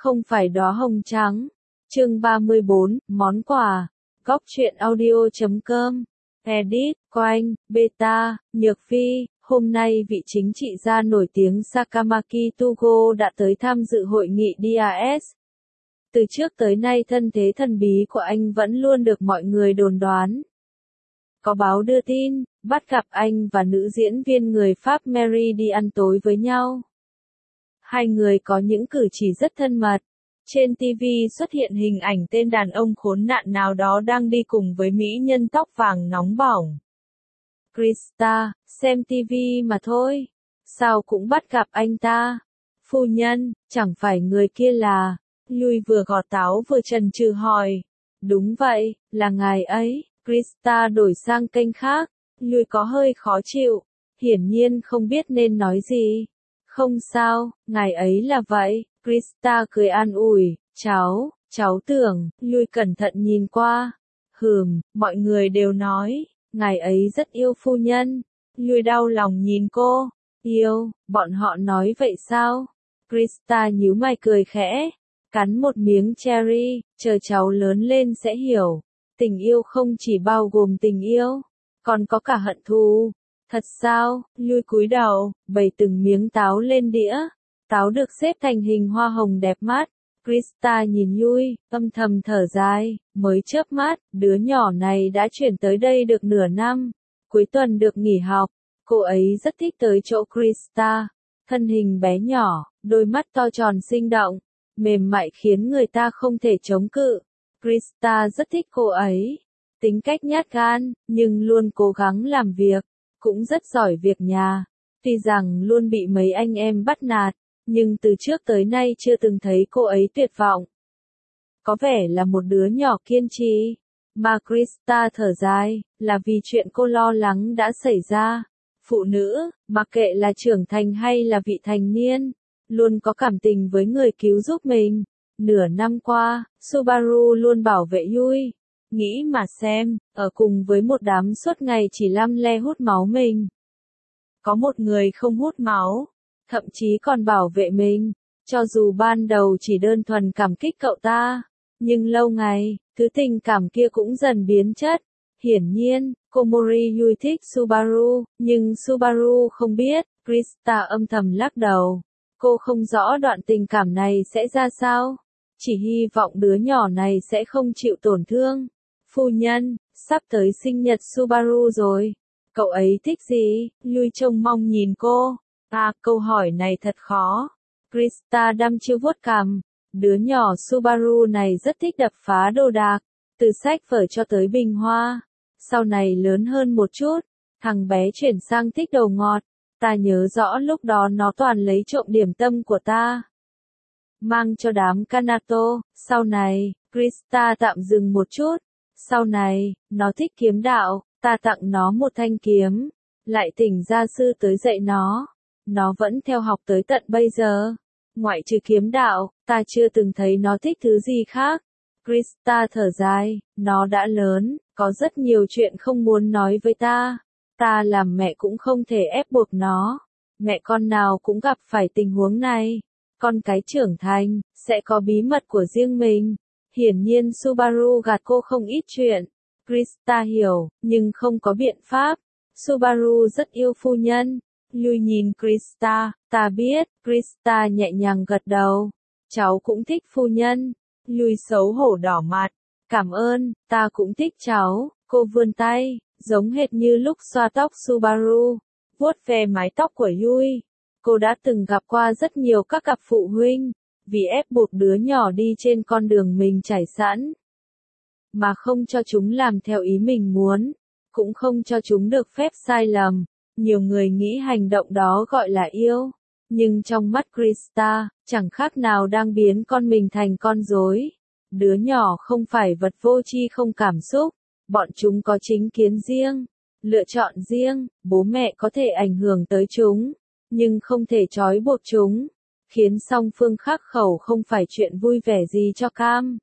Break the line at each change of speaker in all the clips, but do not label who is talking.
không phải đóa hồng trắng. Chương 34, món quà. Góc truyện audio.com. Edit, Coanh, Beta, Nhược Phi. Hôm nay vị chính trị gia nổi tiếng Sakamaki Tugo đã tới tham dự hội nghị DAS. Từ trước tới nay thân thế thần bí của anh vẫn luôn được mọi người đồn đoán. Có báo đưa tin, bắt gặp anh và nữ diễn viên người Pháp Mary đi ăn tối với nhau. Hai người có những cử chỉ rất thân mật. Trên TV xuất hiện hình ảnh tên đàn ông khốn nạn nào đó đang đi cùng với mỹ nhân tóc vàng nóng bỏng. Krista, xem TV mà thôi. Sao cũng bắt gặp anh ta? Phu nhân, chẳng phải người kia là... Lui vừa gọt táo vừa chần chừ hỏi. Đúng vậy, là ngài ấy. Krista đổi sang kênh khác. Lui có hơi khó chịu. Hiển nhiên không biết nên nói gì. Không sao, ngài ấy là vậy. Krista cười an ủi. Cháu tưởng. Lui cẩn thận nhìn qua. Mọi người đều nói. Ngài ấy rất yêu phu nhân. Lui đau lòng nhìn cô. Yêu, bọn họ nói vậy sao? Krista nhíu mày cười khẽ. Cắn một miếng cherry, chờ cháu lớn lên sẽ hiểu. Tình yêu không chỉ bao gồm tình yêu, còn có cả hận thù. Thật sao? Lui cúi đầu, bày từng miếng táo lên đĩa. Táo được xếp thành hình hoa hồng đẹp mắt. Krista nhìn Lui, âm thầm thở dài, mới chớp mắt, đứa nhỏ này đã chuyển tới đây được nửa năm. Cuối tuần được nghỉ học, cô ấy rất thích tới chỗ Krista. Thân hình bé nhỏ, đôi mắt to tròn sinh động, mềm mại khiến người ta không thể chống cự. Krista rất thích cô ấy. Tính cách nhát gan, nhưng luôn cố gắng làm việc, cũng rất giỏi việc nhà. Tuy rằng luôn bị mấy anh em bắt nạt, nhưng từ trước tới nay chưa từng thấy cô ấy tuyệt vọng. Có vẻ là một đứa nhỏ kiên trì. Mà Krista thở dài, là vì chuyện cô lo lắng đã xảy ra. Phụ nữ, mặc kệ là trưởng thành hay là vị thành niên, luôn có cảm tình với người cứu giúp mình. Nửa năm qua, Subaru luôn bảo vệ Yui. Nghĩ mà xem, ở cùng với một đám suốt ngày chỉ lăm le hút máu mình. Có một người không hút máu, thậm chí còn bảo vệ mình, cho dù ban đầu chỉ đơn thuần cảm kích cậu ta. Nhưng lâu ngày, thứ tình cảm kia cũng dần biến chất. Hiển nhiên, Komori Yui thích Subaru, nhưng Subaru không biết. Krista âm thầm lắc đầu. Cô không rõ đoạn tình cảm này sẽ ra sao. Chỉ hy vọng đứa nhỏ này sẽ không chịu tổn thương. Phu nhân, sắp tới sinh nhật Subaru rồi. Cậu ấy thích gì? Lui trông mong nhìn cô. Câu hỏi này thật khó. Krista đăm chiêu vuốt cằm. Đứa nhỏ Subaru này rất thích đập phá đồ đạc. Từ sách vở cho tới bình hoa. Sau này lớn hơn một chút, thằng bé chuyển sang thích đồ ngọt. Ta nhớ rõ lúc đó nó toàn lấy trộm điểm tâm của ta, mang cho đám Kanato. Sau này, Krista tạm dừng một chút. Sau này, nó thích kiếm đạo, ta tặng nó một thanh kiếm. Lại thỉnh gia sư tới dạy nó. Nó vẫn theo học tới tận bây giờ. Ngoại trừ kiếm đạo, ta chưa từng thấy nó thích thứ gì khác. Krista thở dài, nó đã lớn, có rất nhiều chuyện không muốn nói với ta. Ta làm mẹ cũng không thể ép buộc nó. Mẹ con nào cũng gặp phải tình huống này. Con cái trưởng thành, sẽ có bí mật của riêng mình. Hiển nhiên Subaru gạt cô không ít chuyện. Krista hiểu, nhưng không có biện pháp. Subaru rất yêu phu nhân. Lui nhìn Krista, ta biết. Krista nhẹ nhàng gật đầu. Cháu cũng thích phu nhân. Lui xấu hổ đỏ mặt. Cảm ơn, ta cũng thích cháu. Cô vươn tay, giống hệt như lúc xoa tóc Subaru, vuốt về mái tóc của Yui. Cô đã từng gặp qua rất nhiều các cặp phụ huynh, vì ép buộc đứa nhỏ đi trên con đường mình trải sẵn, mà không cho chúng làm theo ý mình muốn, cũng không cho chúng được phép sai lầm. Nhiều người nghĩ hành động đó gọi là yêu, nhưng trong mắt Krista, chẳng khác nào đang biến con mình thành con rối. Đứa nhỏ không phải vật vô tri không cảm xúc, bọn chúng có chính kiến riêng, lựa chọn riêng. Bố mẹ có thể ảnh hưởng tới chúng, nhưng không thể trói buộc chúng, khiến song phương khắc khẩu không phải chuyện vui vẻ gì cho cam.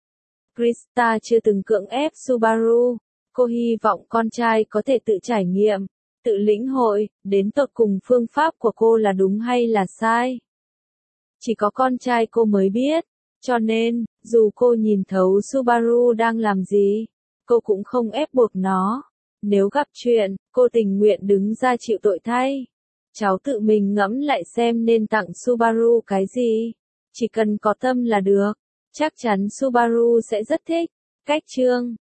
Krista chưa từng cưỡng ép Subaru. Cô hy vọng con trai có thể tự trải nghiệm, tự lĩnh hội, đến tột cùng phương pháp của cô là đúng hay là sai. Chỉ có con trai cô mới biết, Cho nên, dù cô nhìn thấu Subaru đang làm gì, cô cũng không ép buộc nó. Nếu gặp chuyện, cô tình nguyện đứng ra chịu tội thay. Cháu tự mình ngẫm lại xem nên tặng Subaru cái gì. Chỉ cần có tâm là được. Chắc chắn Subaru sẽ rất thích. Cách chương